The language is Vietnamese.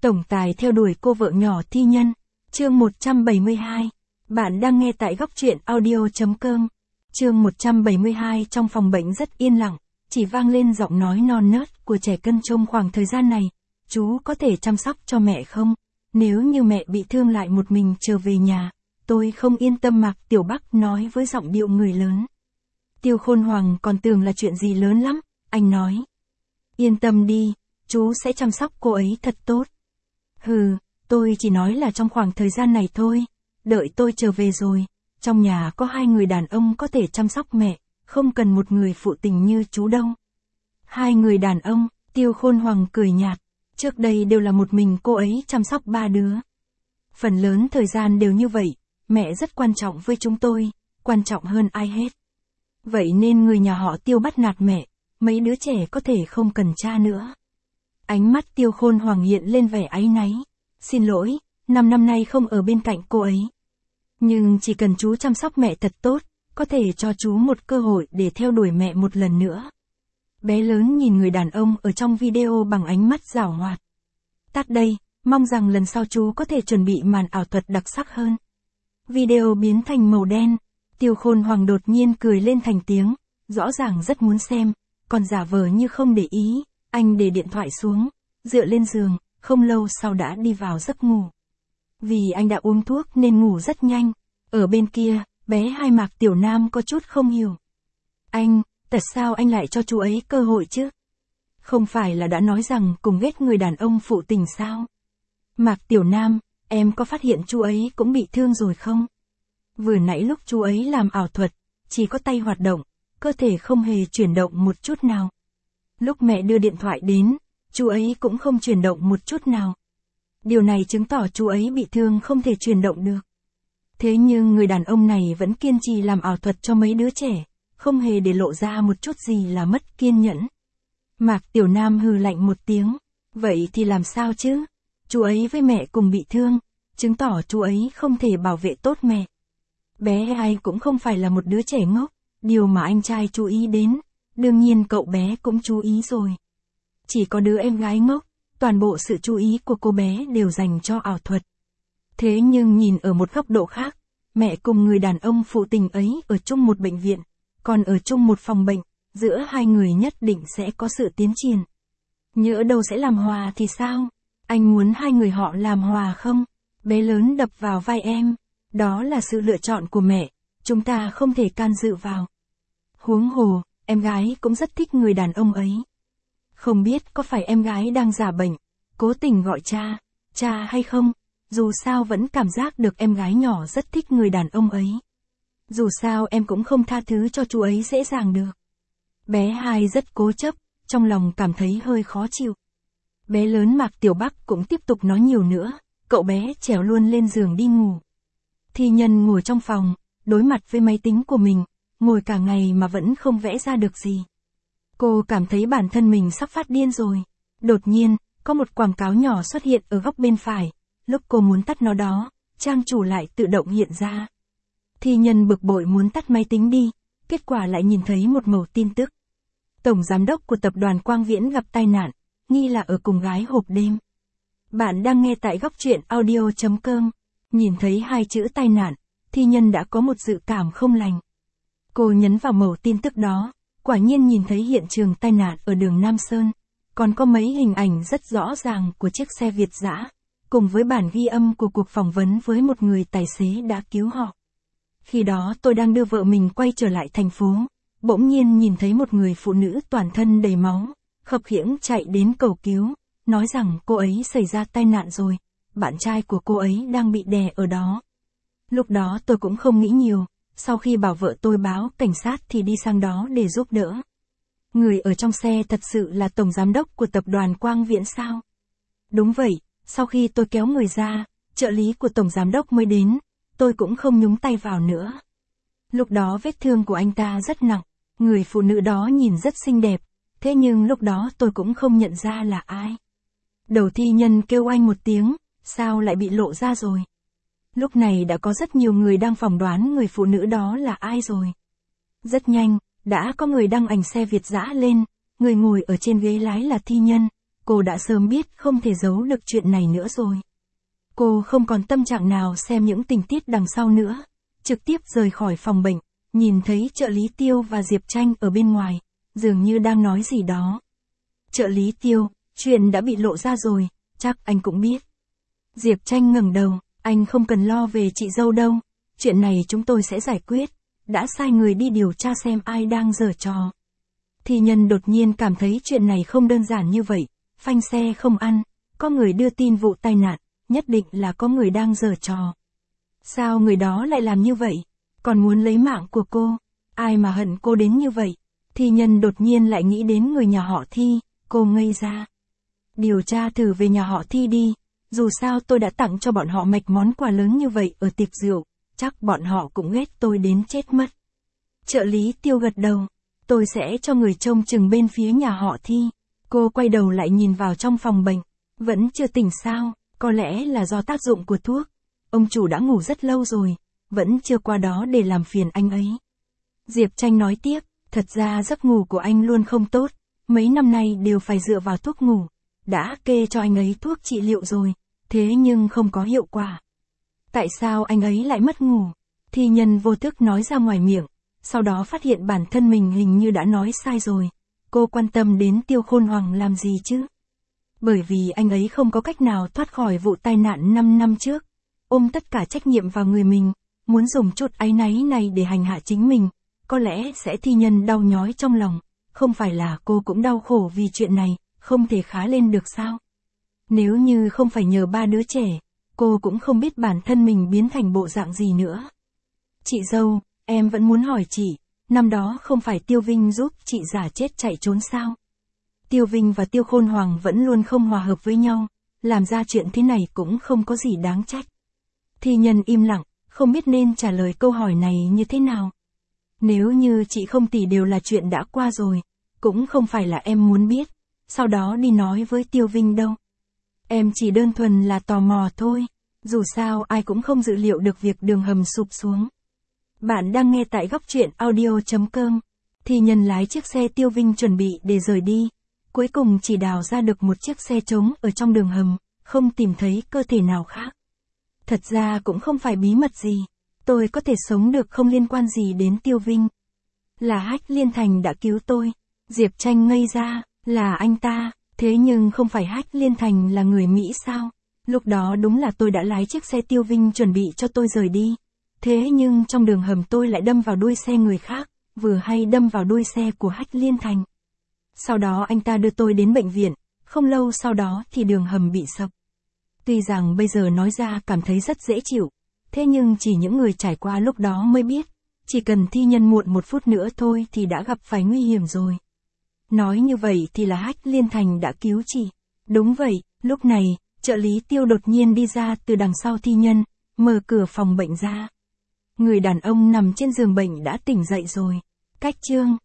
Tổng tài theo đuổi cô vợ nhỏ thi nhân. Chương 172. Bạn đang nghe tại góc truyện audio.com. Chương 172. Trong phòng bệnh rất yên lặng, chỉ vang lên giọng nói non nớt của trẻ cân trong khoảng thời gian này. Chú có thể chăm sóc cho mẹ không? Nếu như mẹ bị thương lại một mình trở về nhà, tôi không yên tâm. Mạc Tiểu Bắc nói với giọng điệu người lớn. Tiêu Khôn Hoàng còn tưởng là chuyện gì lớn lắm, anh nói. Yên tâm đi, chú sẽ chăm sóc cô ấy thật tốt. Hừ, tôi chỉ nói là trong khoảng thời gian này thôi, đợi tôi trở về rồi, trong nhà có 2 người đàn ông có thể chăm sóc mẹ, không cần một người phụ tình như chú đâu. 2 người đàn ông, Tiêu Khôn Hoàng cười nhạt, trước đây đều là một mình cô ấy chăm sóc 3 đứa. Phần lớn thời gian đều như vậy, mẹ rất quan trọng với chúng tôi, quan trọng hơn ai hết. Vậy nên người nhà họ Tiêu bắt nạt mẹ, mấy đứa trẻ có thể không cần cha nữa. Ánh mắt Tiêu Khôn Hoàng hiện lên vẻ áy náy. Xin lỗi, 5 năm nay không ở bên cạnh cô ấy. Nhưng chỉ cần chú chăm sóc mẹ thật tốt, có thể cho chú một cơ hội để theo đuổi mẹ một lần nữa. Bé lớn nhìn người đàn ông ở trong video bằng ánh mắt giảo hoạt. Tắt đây, mong rằng lần sau chú có thể chuẩn bị màn ảo thuật đặc sắc hơn. Video biến thành màu đen. Tiêu Khôn Hoàng đột nhiên cười lên thành tiếng, rõ ràng rất muốn xem, còn giả vờ như không để ý. Anh để điện thoại xuống, dựa lên giường, không lâu sau đã đi vào giấc ngủ. Vì anh đã uống thuốc nên ngủ rất nhanh. Ở bên kia, bé Hai Mạc Tiểu Nam có chút không hiểu. Anh, tại sao anh lại cho chú ấy cơ hội chứ? Không phải là đã nói rằng cùng ghét người đàn ông phụ tình sao? Mạc Tiểu Nam, em có phát hiện chú ấy cũng bị thương rồi không? Vừa nãy lúc chú ấy làm ảo thuật, chỉ có tay hoạt động, cơ thể không hề chuyển động một chút nào. Lúc mẹ đưa điện thoại đến, chú ấy cũng không chuyển động một chút nào. Điều này chứng tỏ chú ấy bị thương không thể chuyển động được. Thế nhưng người đàn ông này vẫn kiên trì làm ảo thuật cho mấy đứa trẻ, không hề để lộ ra một chút gì là mất kiên nhẫn. Mạc Tiểu Nam hừ lạnh một tiếng. Vậy thì làm sao chứ? Chú ấy với mẹ cùng bị thương, chứng tỏ chú ấy không thể bảo vệ tốt mẹ. Bé Hai cũng không phải là một đứa trẻ ngốc, điều mà anh trai chú ý đến. Đương nhiên cậu bé cũng chú ý rồi. Chỉ có đứa em gái ngốc, toàn bộ sự chú ý của cô bé đều dành cho ảo thuật. Thế nhưng nhìn ở một góc độ khác, mẹ cùng người đàn ông phụ tình ấy ở chung một bệnh viện, còn ở chung một phòng bệnh, giữa 2 người nhất định sẽ có sự tiến triển. Nhỡ đâu sẽ làm hòa thì sao? Anh muốn 2 người họ làm hòa không? Bé lớn đập vào vai em. Đó là sự lựa chọn của mẹ, chúng ta không thể can dự vào. Huống hồ, em gái cũng rất thích người đàn ông ấy. Không biết có phải em gái đang giả bệnh, cố tình gọi cha hay không, dù sao vẫn cảm giác được em gái nhỏ rất thích người đàn ông ấy. Dù sao em cũng không tha thứ cho chú ấy dễ dàng được. Bé Hai rất cố chấp, trong lòng cảm thấy hơi khó chịu. Bé lớn Mạc Tiểu Bắc cũng tiếp tục nói nhiều nữa, cậu bé trèo luôn lên giường đi ngủ. Thi Nhân ngồi trong phòng, đối mặt với máy tính của mình, ngồi cả ngày mà vẫn không vẽ ra được gì. Cô cảm thấy bản thân mình sắp phát điên rồi. Đột nhiên, có một quảng cáo nhỏ xuất hiện ở góc bên phải. Lúc cô muốn tắt nó đó, trang chủ lại tự động hiện ra. Thi Nhân bực bội muốn tắt máy tính đi, kết quả lại nhìn thấy một mẩu tin tức. Tổng giám đốc của tập đoàn Quang Viễn gặp tai nạn, nghi là ở cùng gái hộp đêm. Bạn đang nghe tại góc truyện audio.com. Nhìn thấy 2 chữ tai nạn, Thi Nhân đã có một dự cảm không lành. Cô nhấn vào mẩu tin tức đó, quả nhiên nhìn thấy hiện trường tai nạn ở đường Nam Sơn, còn có mấy hình ảnh rất rõ ràng của chiếc xe Việt dã, cùng với bản ghi âm của cuộc phỏng vấn với một người tài xế đã cứu họ. Khi đó tôi đang đưa vợ mình quay trở lại thành phố, bỗng nhiên nhìn thấy một người phụ nữ toàn thân đầy máu, khập khiễng chạy đến cầu cứu, nói rằng cô ấy xảy ra tai nạn rồi, bạn trai của cô ấy đang bị đè ở đó. Lúc đó tôi cũng không nghĩ nhiều. Sau khi bảo vợ tôi báo cảnh sát thì đi sang đó để giúp đỡ. Người ở trong xe thật sự là tổng giám đốc của tập đoàn Quang Viễn sao? Đúng vậy, sau khi tôi kéo người ra, trợ lý của tổng giám đốc mới đến, tôi cũng không nhúng tay vào nữa. Lúc đó vết thương của anh ta rất nặng, người phụ nữ đó nhìn rất xinh đẹp, thế nhưng lúc đó tôi cũng không nhận ra là ai. Đầu Thi Nhân kêu anh một tiếng, sao lại bị lộ ra rồi? Lúc này đã có rất nhiều người đang phỏng đoán người phụ nữ đó là ai rồi. Rất nhanh, đã có người đăng ảnh xe Việt dã lên, người ngồi ở trên ghế lái là Thi Nhân, cô đã sớm biết không thể giấu được chuyện này nữa rồi. Cô không còn tâm trạng nào xem những tình tiết đằng sau nữa, trực tiếp rời khỏi phòng bệnh, nhìn thấy trợ lý Tiêu và Diệp Tranh ở bên ngoài, dường như đang nói gì đó. Trợ lý Tiêu, chuyện đã bị lộ ra rồi, chắc anh cũng biết. Diệp Tranh ngẩng đầu, anh không cần lo về chị dâu đâu, chuyện này chúng tôi sẽ giải quyết, đã sai người đi điều tra xem ai đang giở trò. Thi Nhân đột nhiên cảm thấy chuyện này không đơn giản như vậy, phanh xe không ăn, có người đưa tin vụ tai nạn, nhất định là có người đang giở trò. Sao người đó lại làm như vậy? Còn muốn lấy mạng của cô? Ai mà hận cô đến như vậy? Thi Nhân đột nhiên lại nghĩ đến người nhà họ Thi, cô ngây ra. Điều tra thử về nhà họ Thi đi, dù sao tôi đã tặng cho bọn họ mạch món quà lớn như vậy ở tiệc rượu, chắc bọn họ cũng ghét tôi đến chết mất. Trợ lý Tiêu gật đầu, tôi sẽ cho người trông chừng bên phía nhà họ Thi. Cô quay đầu lại nhìn vào trong phòng bệnh, vẫn chưa tỉnh sao, có lẽ là do tác dụng của thuốc. Ông chủ đã ngủ rất lâu rồi, vẫn chưa qua đó để làm phiền anh ấy. Diệp Tranh nói tiếp, thật ra giấc ngủ của anh luôn không tốt, mấy năm nay đều phải dựa vào thuốc ngủ. Đã kê cho anh ấy thuốc trị liệu rồi, thế nhưng không có hiệu quả. Tại sao anh ấy lại mất ngủ? Thi Nhân vô thức nói ra ngoài miệng, sau đó phát hiện bản thân mình hình như đã nói sai rồi. Cô quan tâm đến Tiêu Khôn Hoàng làm gì chứ? Bởi vì anh ấy không có cách nào thoát khỏi vụ tai nạn 5 năm trước. Ôm tất cả trách nhiệm vào người mình, muốn dùng chút áy náy này để hành hạ chính mình, có lẽ sẽ Thi Nhân đau nhói trong lòng. Không phải là cô cũng đau khổ vì chuyện này, không thể khá lên được sao? Nếu như không phải nhờ ba đứa trẻ, cô cũng không biết bản thân mình biến thành bộ dạng gì nữa. Chị dâu, em vẫn muốn hỏi chị, năm đó không phải Tiêu Vinh giúp chị giả chết chạy trốn sao? Tiêu Vinh và Tiêu Khôn Hoàng vẫn luôn không hòa hợp với nhau, làm ra chuyện thế này cũng không có gì đáng trách. Thi Nhân im lặng, không biết nên trả lời câu hỏi này như thế nào. Nếu như chị không tỉ đều là chuyện đã qua rồi, cũng không phải là em muốn biết, sau đó đi nói với Tiêu Vinh đâu. Em chỉ đơn thuần là tò mò thôi, dù sao ai cũng không dự liệu được việc đường hầm sụp xuống. Bạn đang nghe tại góc truyện audio.com. Thi Nhân lái chiếc xe Tiêu Vinh chuẩn bị để rời đi, cuối cùng chỉ đào ra được một chiếc xe trống ở trong đường hầm, không tìm thấy cơ thể nào khác. Thật ra cũng không phải bí mật gì, tôi có thể sống được không liên quan gì đến Tiêu Vinh. Là Hách Liên Thành đã cứu tôi. Diệp Tranh ngây ra, là anh ta, thế nhưng không phải Hách Liên Thành là người Mỹ sao? Lúc đó đúng là tôi đã lái chiếc xe Tiêu Vinh chuẩn bị cho tôi rời đi. Thế nhưng trong đường hầm tôi lại đâm vào đuôi xe người khác, vừa hay đâm vào đuôi xe của Hách Liên Thành. Sau đó anh ta đưa tôi đến bệnh viện, không lâu sau đó thì đường hầm bị sập. Tuy rằng bây giờ nói ra cảm thấy rất dễ chịu, thế nhưng chỉ những người trải qua lúc đó mới biết, chỉ cần Thi Nhân muộn 1 phút nữa thôi thì đã gặp phải nguy hiểm rồi. Nói như vậy thì là Hách Liên Thành đã cứu chị. Đúng vậy, lúc này, trợ lý Tiêu đột nhiên đi ra từ đằng sau Thi Nhân, mở cửa phòng bệnh ra. Người đàn ông nằm trên giường bệnh đã tỉnh dậy rồi. Cách chương